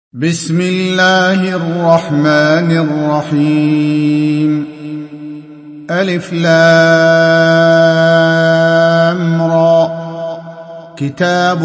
بسم الله الرحمن الرحيم. ألف لام را. كتاب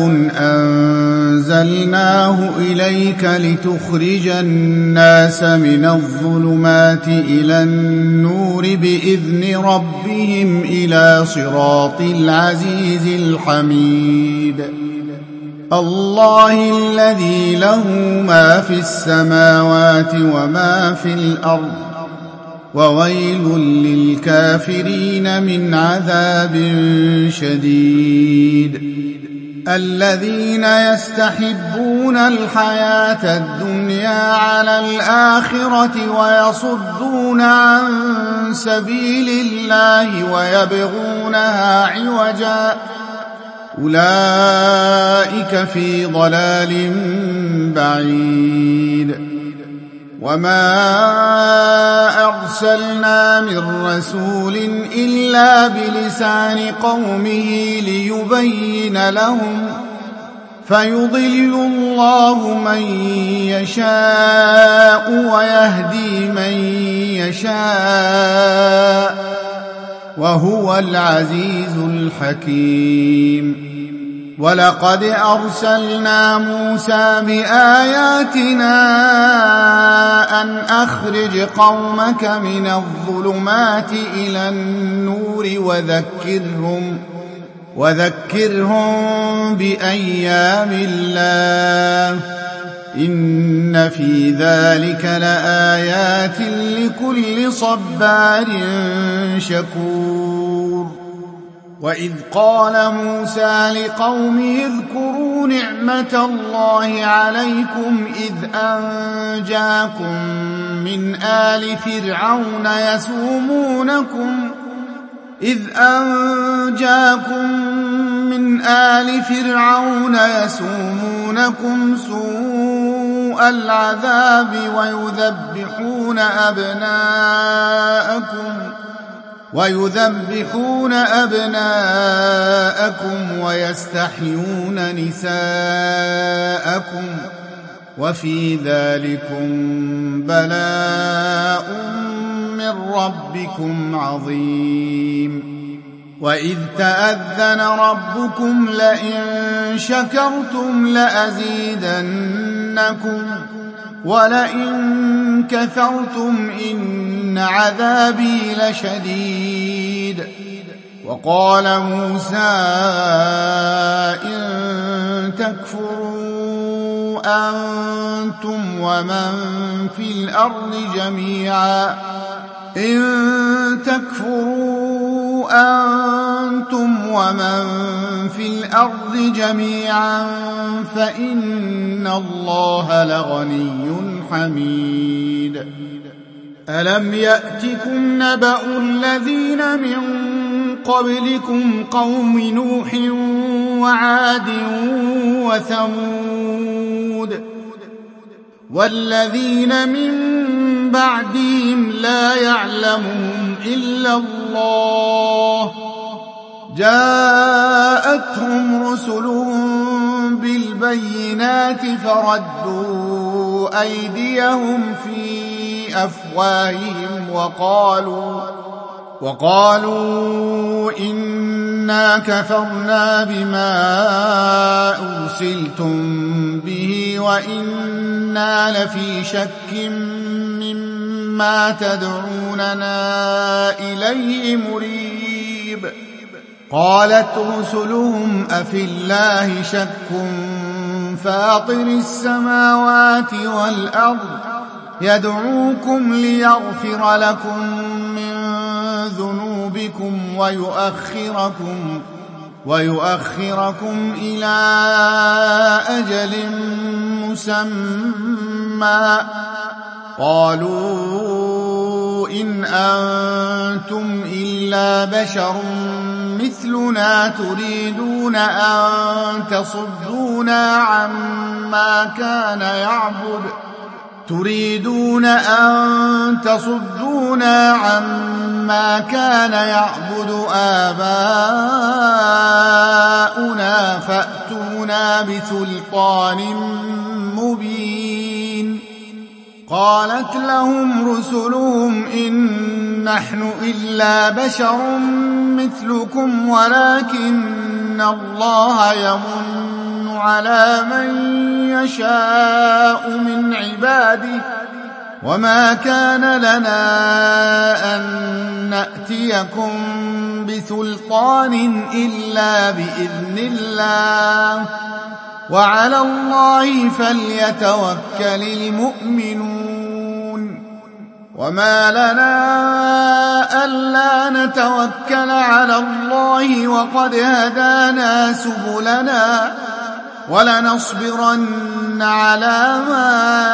أنزلناه إليك لتخرج الناس من الظلمات إلى النور بإذن ربهم إلى صراط العزيز الحميد. الله الذي له ما في السماوات وما في الأرض وويل للكافرين من عذاب شديد. الذين يستحبون الحياة الدنيا على الآخرة ويصدون عن سبيل الله ويبغونها عوجا أولئك في ضلال بعيد. وما أرسلنا من رسول إلا بلسان قومه ليبين لهم فيضل الله من يشاء ويهدي من يشاء وهو العزيز الحكيم. ولقد أرسلنا موسى بآياتنا أن أخرج قومك من الظلمات إلى النور وذكرهم بأيام الله إن في ذلك لآيات لكل صبار شكور. وإذ قال موسى لقومه اذكروا نعمة الله عليكم إذ أنجاكم من آل فرعون يسومونكم سوء العذاب ويذبحون أبناءكم ويستحيون نساءكم وفي ذلكم بلاء من ربكم عظيم. وإذ تأذن ربكم لئن شكرتم لأزيدنكم ولئن كفرتم إن عذابي لشديد. وقال موسى إن تكفروا أنتم ومن في الأرض جميعا فإن الله لغني حميد. ألم يأتكم نبأ الذين من قبلكم قوم نوح وعاد وثمود والذين من بعدهم لا يعلمهم إلا الله جاءتهم رسلهم بالبينات فردوا أيديهم في أفواههم وقالوا إنا كفرنا بما أرسلتم به وإنا لفي شك مما تدعوننا إليه مريب. قالت رسلهم أفي الله شك فاطر السماوات والأرض يدعوكم ليغفر لكم من ذنوبكم ويؤخركم إلى أجل مسمى قالوا إن أنتم إلا بشر مثلنا تريدون أن تصدونا عما كان يعبد آباؤنا فأتونا بسلطان مبين. قالت لهم رسلهم إن نحن إلا بشر مثلكم ولكن الله يمن على من يشاء من عباده وما كان لنا أن نأتيكم بسلطان إلا بإذن الله وعلى الله فليتوكل المؤمنون وما لنا ألا نتوكل على الله وقد هدانا سبلنا ولنصبرن على ما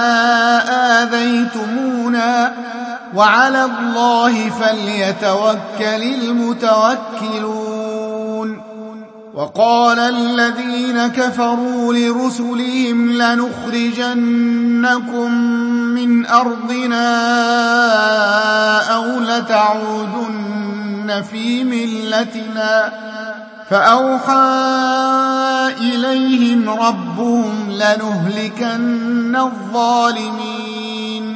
آذيتمونا وعلى الله فليتوكل المتوكلون وقال الذين كفروا لرسلهم لنخرجنكم من أرضنا أو لتعودن في ملتنا فأوحى إليهم ربهم لنهلكن الظالمين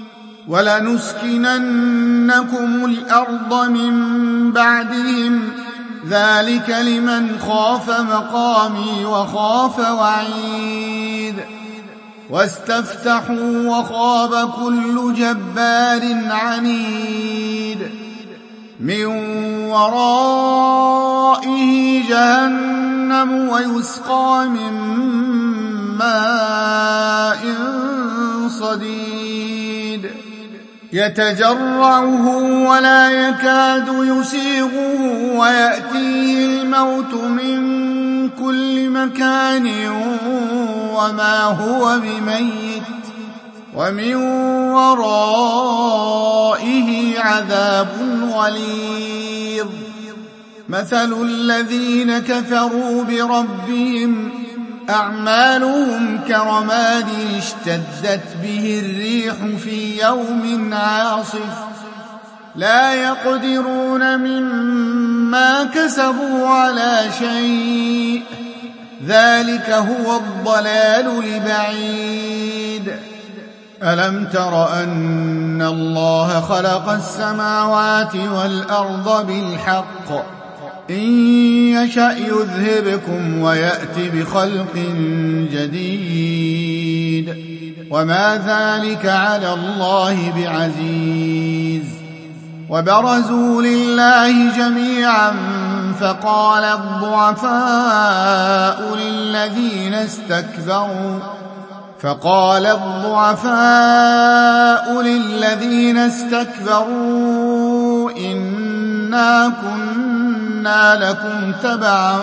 ولنسكننكم الأرض من بعدهم ذلك لمن خاف مقامي وخاف وعيد واستفتحوا وخاب كل جبار عنيد من ورائه جهنم ويسقى من ماء صديد يتجرعه ولا يكاد يسيغه ويأتيه الموت من كل مكان وما هو بميت ومن ورائه عذاب غليظ مثل الذين كفروا بربهم أعمالهم كرماد اشتدت به الريح في يوم عاصف لا يقدرون مما كسبوا على شيء ذلك هو الضلال البعيد ألم تر أن الله خلق السماوات والأرض بالحق إن يشأ يذهبكم ويأت بخلق جديد وما ذلك على الله بعزيز وبرزوا لله جميعا فقال الضعفاء للذين استكبروا إنا كنا لكم تبعا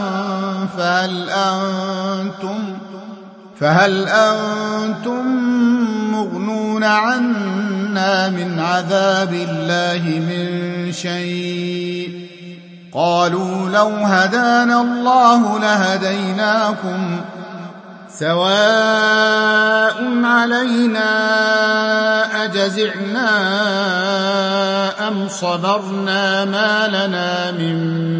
فهل أنتم مغنون عنا من عذاب الله من شيء قالوا لو هدانا الله لهديناكم سواء علينا أجزعنا أم صبرنا ما لنا من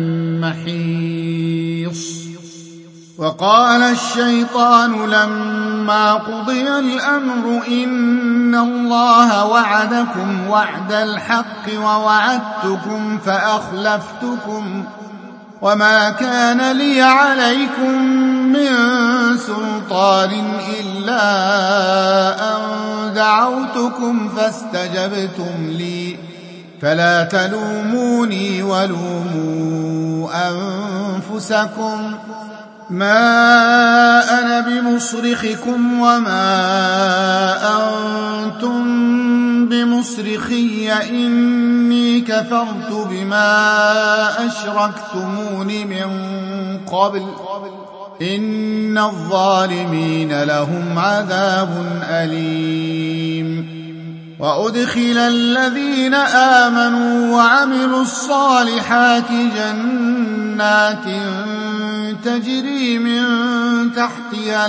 محيص وقال الشيطان لما قضي الأمر إن الله وعدكم وعد الحق ووعدتكم فأخلفتكم وما كان لي عليكم من سلطان إلا أن دعوتكم فاستجبتم لي فلا تلوموني ولوموا أنفسكم ما أنا بمصرخكم وما أنتم بمصرخي إني كفرت بما أشركتمون من قبل إن الظالمين لهم عذاب أليم وأدخل الذين آمنوا وعملوا الصالحات جنات تجري من تحتها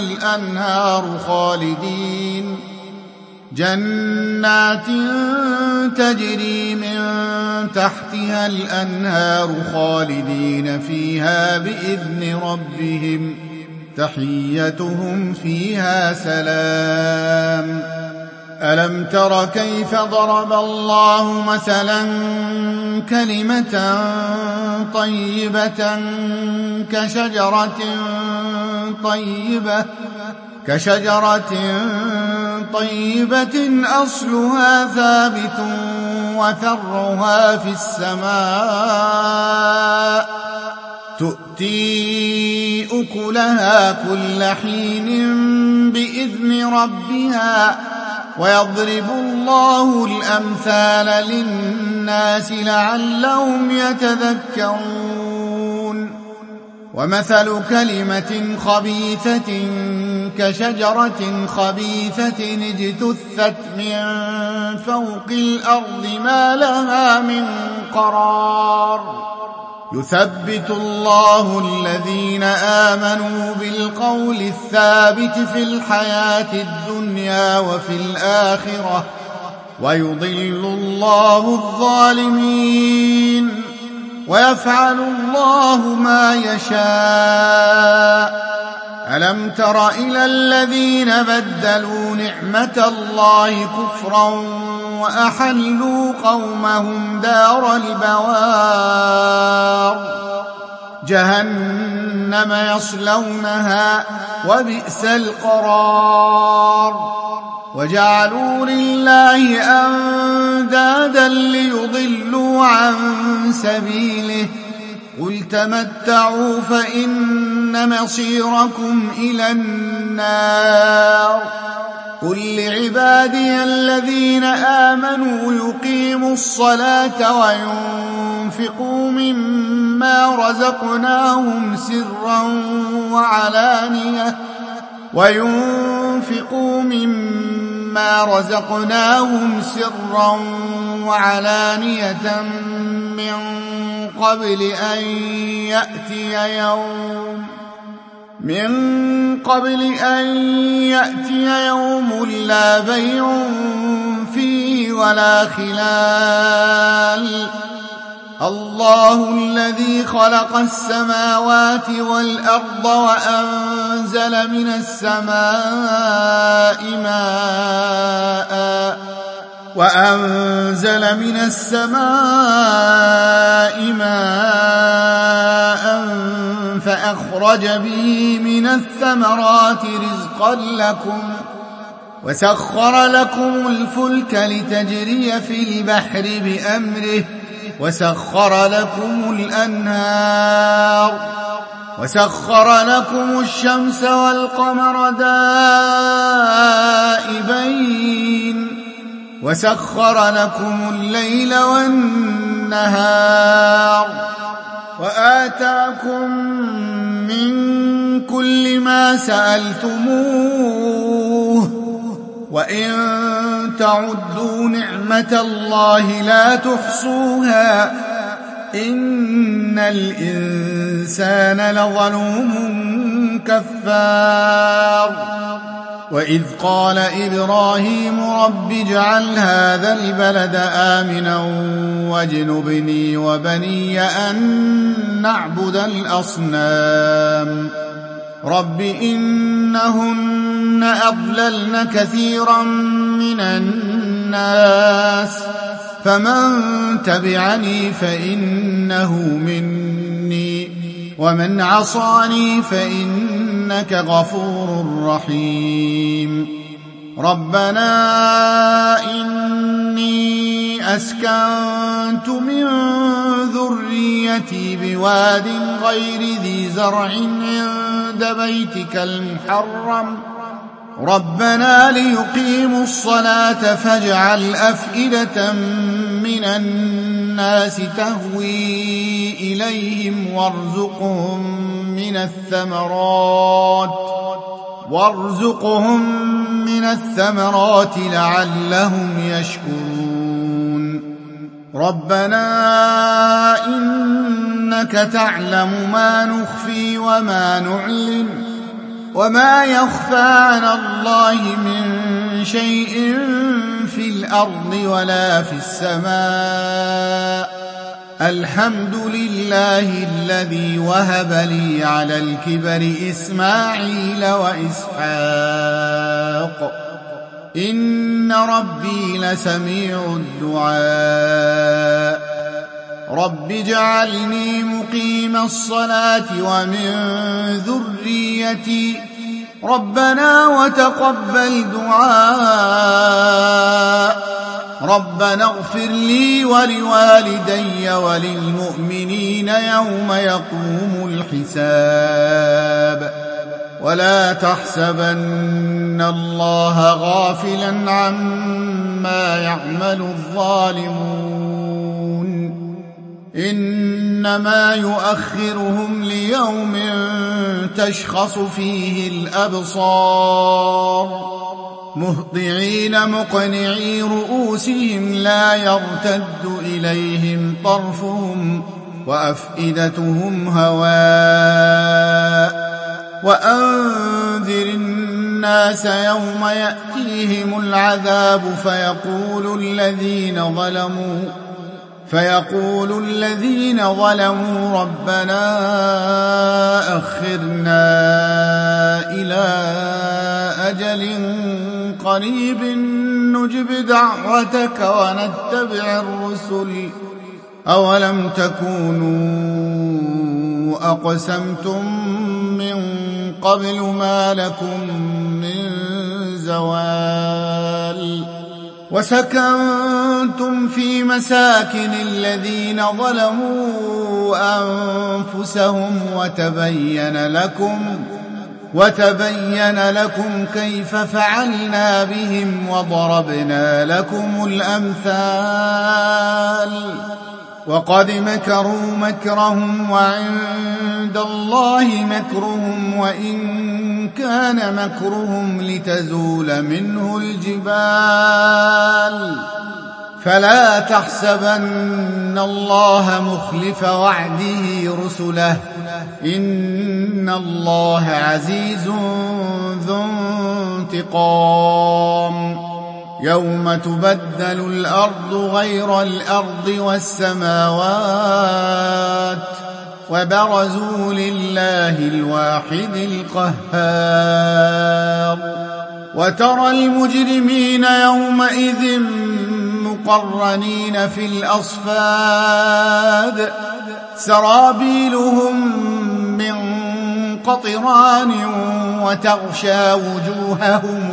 الأنهار خالدين فيها بإذن ربهم تحيتهم فيها سلام ألم تر كيف ضرب الله مثلا كلمة طيبة كشجرة طيبة أصلها ثابت وفرعها في السماء تؤتي أكلها كل حين بإذن ربها ويضرب الله الأمثال للناس لعلهم يتذكرون ومثل كلمة خبيثة كشجرة خبيثة اجتثت من فوق الأرض ما لها من قرار يثبت الله الذين آمنوا بالقول الثابت في الحياة الدنيا وفي الآخرة ويضل الله الظالمين ويفعل الله ما يشاء ألم تر إلى الذين بدلوا نعمة الله كفرا وأحلوا قومهم دار البوار جهنم يصلونها وبئس القرار وجعلوا لله أندادا ليضلوا عن سبيله قل تمتعوا فإن مصيركم إلى النار قل لعبادي الذين آمنوا يقيموا الصلاة وينفقوا مما رزقناهم سرا وعلانية من قبل أن يأتي يوم لا بيع فيه ولا خلال الله الذي خلق السماوات والأرض وأنزل من السماء ماء فأخرج به من الثمرات رزقا لكم وسخر لكم الفلك لتجري في البحر بأمره وسخر لكم الأنهار وسخر لكم الشمس والقمر دائبين وسخر لكم الليل والنهار وآتاكم من كل ما سألتموه وإن تعدوا نعمة الله لا تحصوها إن الإنسان لظلوم كفار وإذ قال إبراهيم رب اجعل هذا البلد آمنا واجنبني وبني أن نعبد الأصنام رب إنهن أضللن كثيرا من الناس فمن تبعني فإنه مني ومن عصاني فإنك غفور رحيم ربنا إني أسكنت من ذريتي بواد غير ذي زرع عند بيتك المحرم ربنا ليقيموا الصلاة فاجعل أفئدة من الناس تهوي إليهم وارزقهم من الثمرات لعلهم يشكرون ربنا إنك تعلم ما نخفي وما نعلن وما يخفى عن الله من شيء في الأرض ولا في السماء الحمد لله الذي وهب لي على الكبر إسماعيل وإسحاق إن ربي لسميع الدعاء رب اجعلني مقيم الصلاة ومن ذريتي ربنا وتقبل دعاء ربنا اغفر لي ولوالدي وللمؤمنين يوم يقوم الحساب ولا تحسبن الله غافلا عما يعمل الظالمون إنما يؤخرهم ليوم تشخص فيه الأبصار مهطعين مقنعي رؤوسهم لا يرتد إليهم طرفهم وأفئدتهم هواء وأنذر الناس يوم يأتيهم العذاب فيقول الذين ظلموا ربنا أخرنا إلى أجل قريب نجب دعوتك ونتبع الرسل أولم تكونوا أقسمتم من قبل ما لكم من زوال وسكنتم في مساكن الذين ظلموا أنفسهم وتبين لكم كيف فعلنا بهم وضربنا لكم الأمثال وقد مكروا مكرهم وعند الله مكرهم وإن كان مكرهم لتزول منه الجبال فلا تحسبن الله مخلف وعده رسله إن الله عزيز ذو انتقام يوم تبدل الأرض غير الأرض والسماوات وبرزوا لله الواحد القهار وترى المجرمين يومئذ مقرنين في الأصفاد سرابيلهم من قطران وتغشى وجوههم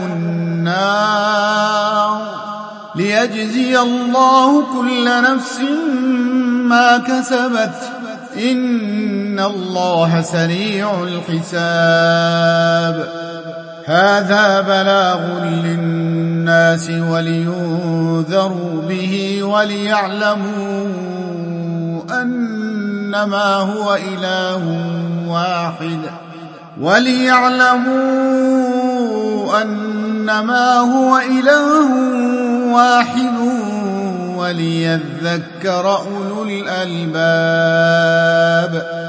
النار ليجزي الله كل نفس ما كسبت إن الله سريع الحساب هذا بلاغ للناس ولينذروا به وليعلموا أنما هو إله واحد وليذكر أولو الألباب